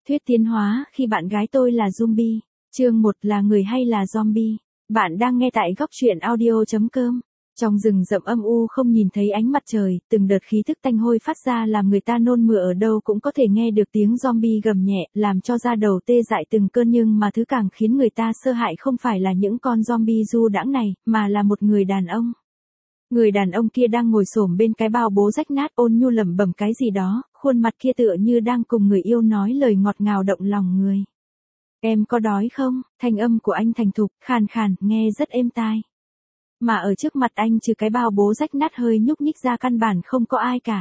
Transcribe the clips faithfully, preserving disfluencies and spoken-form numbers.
Thuyết tiến hóa khi bạn gái tôi là zombie. Chương một là người hay là zombie. Bạn đang nghe tại góc truyện audio chấm com. Trong rừng rậm âm u không nhìn thấy ánh mặt trời, từng đợt khí thức tanh hôi phát ra làm người ta nôn mửa, ở đâu cũng có thể nghe được tiếng zombie gầm nhẹ, làm cho da đầu tê dại từng cơn, nhưng mà thứ càng khiến người ta sợ hãi không phải là những con zombie du đãng này, mà là một người đàn ông. Người đàn ông kia đang ngồi xổm bên cái bao bố rách nát, ôn nhu lẩm bẩm cái gì đó, khuôn mặt kia tựa như đang cùng người yêu nói lời ngọt ngào động lòng người. Em có đói không? Thanh âm của anh thành thục, khàn khàn, nghe rất êm tai. Mà ở trước mặt anh trừ cái bao bố rách nát hơi nhúc nhích ra căn bản không có ai cả.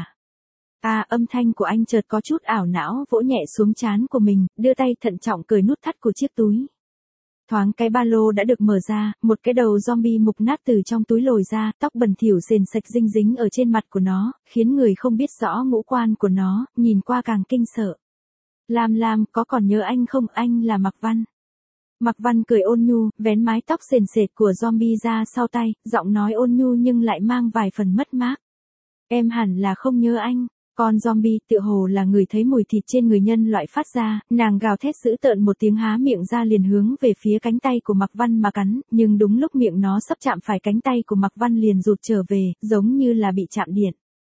À, âm thanh của anh chợt có chút ảo não, vỗ nhẹ xuống trán của mình, đưa tay thận trọng cởi nút thắt của chiếc túi. Thoáng cái ba lô đã được mở ra, một cái đầu zombie mục nát từ trong túi lồi ra, tóc bẩn thỉu sền sạch dinh dính ở trên mặt của nó, khiến người không biết rõ ngũ quan của nó, nhìn qua càng kinh sợ. Lam Lam, có còn nhớ anh không? Anh là Mạc Văn. Mạc Văn cười ôn nhu, vén mái tóc sền sệt của zombie ra sau tay, giọng nói ôn nhu nhưng lại mang vài phần mất mát. Em hẳn là không nhớ anh. Con zombie tựa hồ là người thấy mùi thịt trên người nhân loại phát ra, nàng gào thét dữ tợn một tiếng, há miệng ra liền hướng về phía cánh tay của Mạc Văn mà cắn, nhưng đúng lúc miệng nó sắp chạm phải cánh tay của Mạc Văn liền rụt trở về, giống như là bị chạm điện.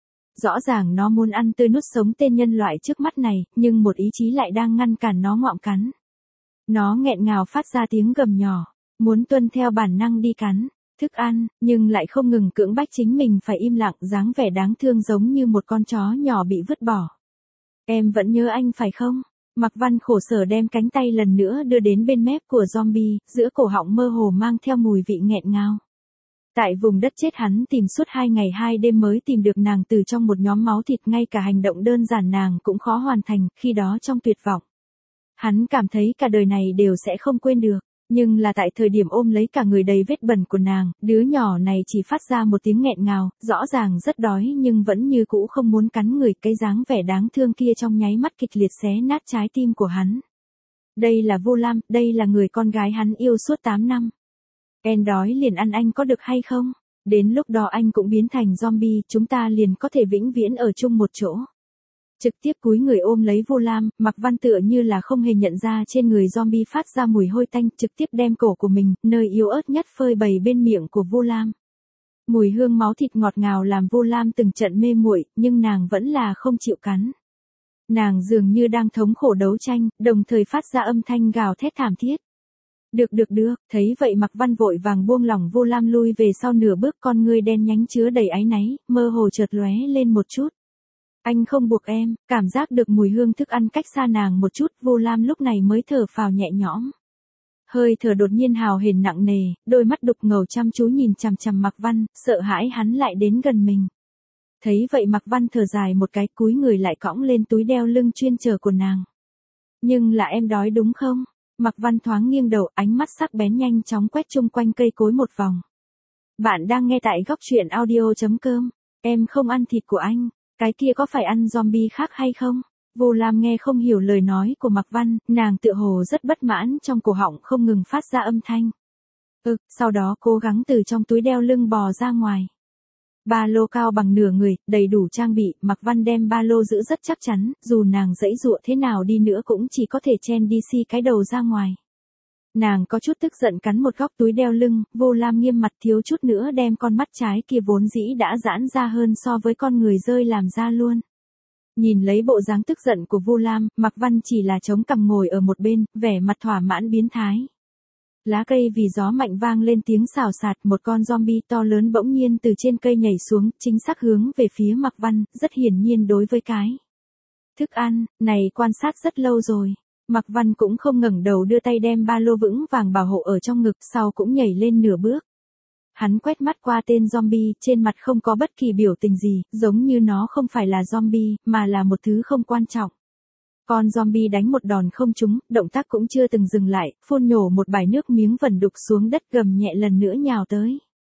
Rõ ràng nó muốn ăn tươi nuốt sống tên nhân loại trước mắt này, nhưng một ý chí lại đang ngăn cản nó ngậm cắn. Nó nghẹn ngào phát ra tiếng gầm nhỏ, muốn tuân theo bản năng đi cắn thức ăn, nhưng lại không ngừng cưỡng bách chính mình phải im lặng, dáng vẻ đáng thương giống như một con chó nhỏ bị vứt bỏ. Em vẫn nhớ anh phải không? Mạc Văn khổ sở đem cánh tay lần nữa đưa đến bên mép của zombie, giữa cổ họng mơ hồ mang theo mùi vị nghẹn ngào. Tại vùng đất chết hắn tìm suốt hai ngày hai đêm mới tìm được nàng từ trong một nhóm máu thịt, ngay cả hành động đơn giản nàng cũng khó hoàn thành, khi đó trong tuyệt vọng. Hắn cảm thấy cả đời này đều sẽ không quên được. Nhưng là tại thời điểm ôm lấy cả người đầy vết bẩn của nàng, đứa nhỏ này chỉ phát ra một tiếng nghẹn ngào, rõ ràng rất đói nhưng vẫn như cũ không muốn cắn người, cái dáng vẻ đáng thương kia trong nháy mắt kịch liệt xé nát trái tim của hắn. Đây là Vu Lam, đây là người con gái hắn yêu suốt tám năm. Em đói liền ăn anh có được hay không? Đến lúc đó anh cũng biến thành zombie, chúng ta liền có thể vĩnh viễn ở chung một chỗ. Trực tiếp cúi người ôm lấy Vu Lam, Mạc Văn tựa như là không hề nhận ra trên người zombie phát ra mùi hôi tanh, trực tiếp đem cổ của mình, nơi yếu ớt nhất phơi bày bên miệng của Vu Lam. Mùi hương máu thịt ngọt ngào làm Vu Lam từng trận mê muội, nhưng nàng vẫn là không chịu cắn. Nàng dường như đang thống khổ đấu tranh, đồng thời phát ra âm thanh gào thét thảm thiết. Được được được, thấy vậy Mạc Văn vội vàng buông lỏng Vu Lam lui về sau nửa bước, con ngươi đen nhánh chứa đầy áy náy, mơ hồ chợt lóe lên một chút. Anh không buộc em, cảm giác được mùi hương thức ăn cách xa nàng một chút, Vu Lam lúc này mới thở phào nhẹ nhõm. Hơi thở đột nhiên hào hển nặng nề, đôi mắt đục ngầu chăm chú nhìn chằm chằm Mạc Văn, sợ hãi hắn lại đến gần mình. Thấy vậy Mạc Văn thở dài một cái, cúi người lại cõng lên túi đeo lưng chuyên chở của nàng. Nhưng là em đói đúng không? Mạc Văn thoáng nghiêng đầu, ánh mắt sắc bén nhanh chóng quét chung quanh cây cối một vòng. Bạn đang nghe tại góc truyện audio chấm com. Em không ăn thịt của anh. Cái kia có phải ăn zombie khác hay không? Vu Lam nghe không hiểu lời nói của Mạc Văn, nàng tựa hồ rất bất mãn, trong cổ họng không ngừng phát ra âm thanh. Ừ, sau đó cố gắng từ trong túi đeo lưng bò ra ngoài. Ba lô cao bằng nửa người, đầy đủ trang bị, Mạc Văn đem ba lô giữ rất chắc chắn, dù nàng giãy giụa thế nào đi nữa cũng chỉ có thể chen đi xi cái đầu ra ngoài. Nàng có chút tức giận cắn một góc túi đeo lưng, Vu Lam nghiêm mặt thiếu chút nữa đem con mắt trái kia vốn dĩ đã giãn ra hơn so với con người rơi làm ra luôn. Nhìn lấy bộ dáng tức giận của Vu Lam, Mạc Văn chỉ là chống cằm ngồi ở một bên, vẻ mặt thỏa mãn biến thái. Lá cây vì gió mạnh vang lên tiếng xào xạc, một con zombie to lớn bỗng nhiên từ trên cây nhảy xuống, chính xác hướng về phía Mạc Văn, rất hiển nhiên đối với cái thức ăn này quan sát rất lâu rồi. Mạc Văn cũng không ngẩng đầu, đưa tay đem ba lô vững vàng bảo hộ ở trong ngực, sau cũng nhảy lên nửa bước. Hắn quét mắt qua tên zombie, trên mặt không có bất kỳ biểu tình gì, giống như nó không phải là zombie, mà là một thứ không quan trọng. Con zombie đánh một đòn không trúng, động tác cũng chưa từng dừng lại, phun nhổ một bãi nước miếng vẩn đục xuống đất, gầm nhẹ lần nữa nhào tới.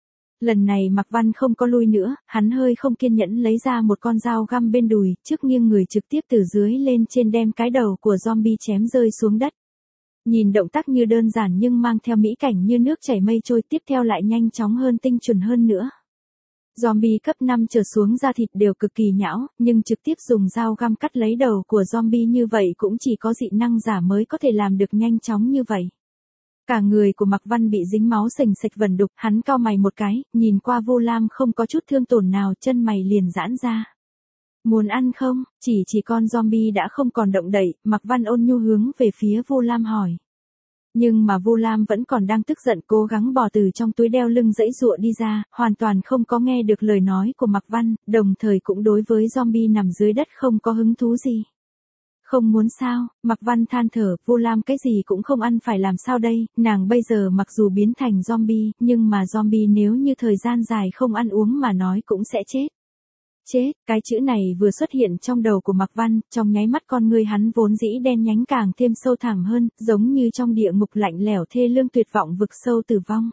Lần này Mạc Văn không có lui nữa, hắn hơi không kiên nhẫn lấy ra một con dao găm bên đùi, trước nghiêng người trực tiếp từ dưới lên trên đem cái đầu của zombie chém rơi xuống đất. Nhìn động tác như đơn giản nhưng mang theo mỹ cảnh như nước chảy mây trôi, tiếp theo lại nhanh chóng hơn, tinh chuẩn hơn nữa. Zombie cấp năm trở xuống da thịt đều cực kỳ nhão, nhưng trực tiếp dùng dao găm cắt lấy đầu của zombie như vậy cũng chỉ có dị năng giả mới có thể làm được nhanh chóng như vậy. Cả người của Mạc Văn bị dính máu sình sạch vẩn đục, hắn cau mày một cái, nhìn qua Vu Lam không có chút thương tổn nào, chân mày liền giãn ra. Muốn ăn không? Chỉ chỉ con zombie đã không còn động đậy, Mạc Văn ôn nhu hướng về phía Vu Lam hỏi. Nhưng mà Vu Lam vẫn còn đang tức giận, cố gắng bò từ trong túi đeo lưng giãy giụa đi ra, hoàn toàn không có nghe được lời nói của Mạc Văn, đồng thời cũng đối với zombie nằm dưới đất không có hứng thú gì. Không muốn sao? Mạc Văn than thở, Vu Lam cái gì cũng không ăn phải làm sao đây, nàng bây giờ mặc dù biến thành zombie, nhưng mà zombie nếu như thời gian dài không ăn uống mà nói cũng sẽ chết. Chết, cái chữ này vừa xuất hiện trong đầu của Mạc Văn, trong nháy mắt con ngươi hắn vốn dĩ đen nhánh càng thêm sâu thẳm hơn, giống như trong địa ngục lạnh lẽo thê lương tuyệt vọng vực sâu tử vong.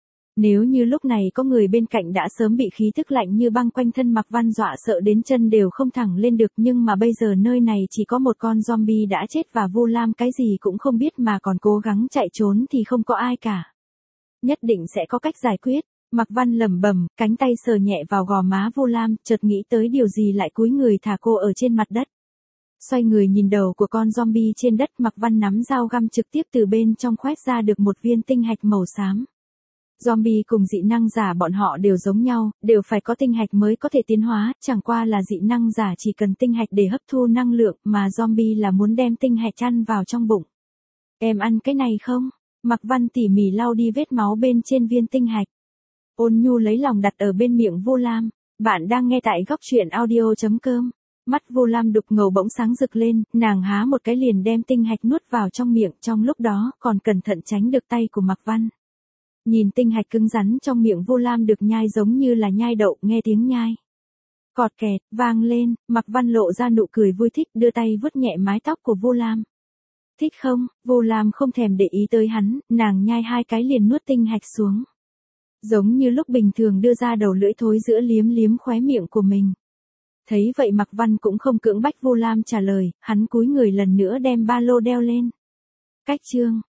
Nếu như lúc này có người bên cạnh đã sớm bị khí thức lạnh như băng quanh thân Mạc Văn dọa sợ đến chân đều không thẳng lên được, nhưng mà bây giờ nơi này chỉ có một con zombie đã chết và Vu Lam cái gì cũng không biết mà còn cố gắng chạy trốn thì không có ai cả. Nhất định sẽ có cách giải quyết. Mạc Văn lẩm bẩm, cánh tay sờ nhẹ vào gò má Vu Lam, chợt nghĩ tới điều gì lại cúi người thả cô ở trên mặt đất. Xoay người nhìn đầu của con zombie trên đất, Mạc Văn nắm dao găm trực tiếp từ bên trong khoét ra được một viên tinh hạch màu xám. Zombie cùng dị năng giả bọn họ đều giống nhau, đều phải có tinh hạch mới có thể tiến hóa, chẳng qua là dị năng giả chỉ cần tinh hạch để hấp thu năng lượng, mà zombie là muốn đem tinh hạch ăn vào trong bụng. Em ăn cái này không? Mạc Văn tỉ mỉ lau đi vết máu bên trên viên tinh hạch. Ôn nhu lấy lòng đặt ở bên miệng Vu Lam. Bạn đang nghe tại góc truyện audio chấm com. Mắt Vu Lam đục ngầu bỗng sáng rực lên, nàng há một cái liền đem tinh hạch nuốt vào trong miệng, trong lúc đó còn cẩn thận tránh được tay của Mạc Văn. Nhìn tinh hạch cứng rắn trong miệng Vu Lam được nhai giống như là nhai đậu, nghe tiếng nhai cọt kẹt vang lên, Mạc Văn lộ ra nụ cười vui thích, đưa tay vuốt nhẹ mái tóc của Vu Lam. Thích không? Vu Lam không thèm để ý tới hắn, nàng nhai hai cái liền nuốt tinh hạch xuống. Giống như lúc bình thường đưa ra đầu lưỡi thối giữa liếm liếm khóe miệng của mình. Thấy vậy Mạc Văn cũng không cưỡng bách Vu Lam trả lời, hắn cúi người lần nữa đem ba lô đeo lên. Cách chương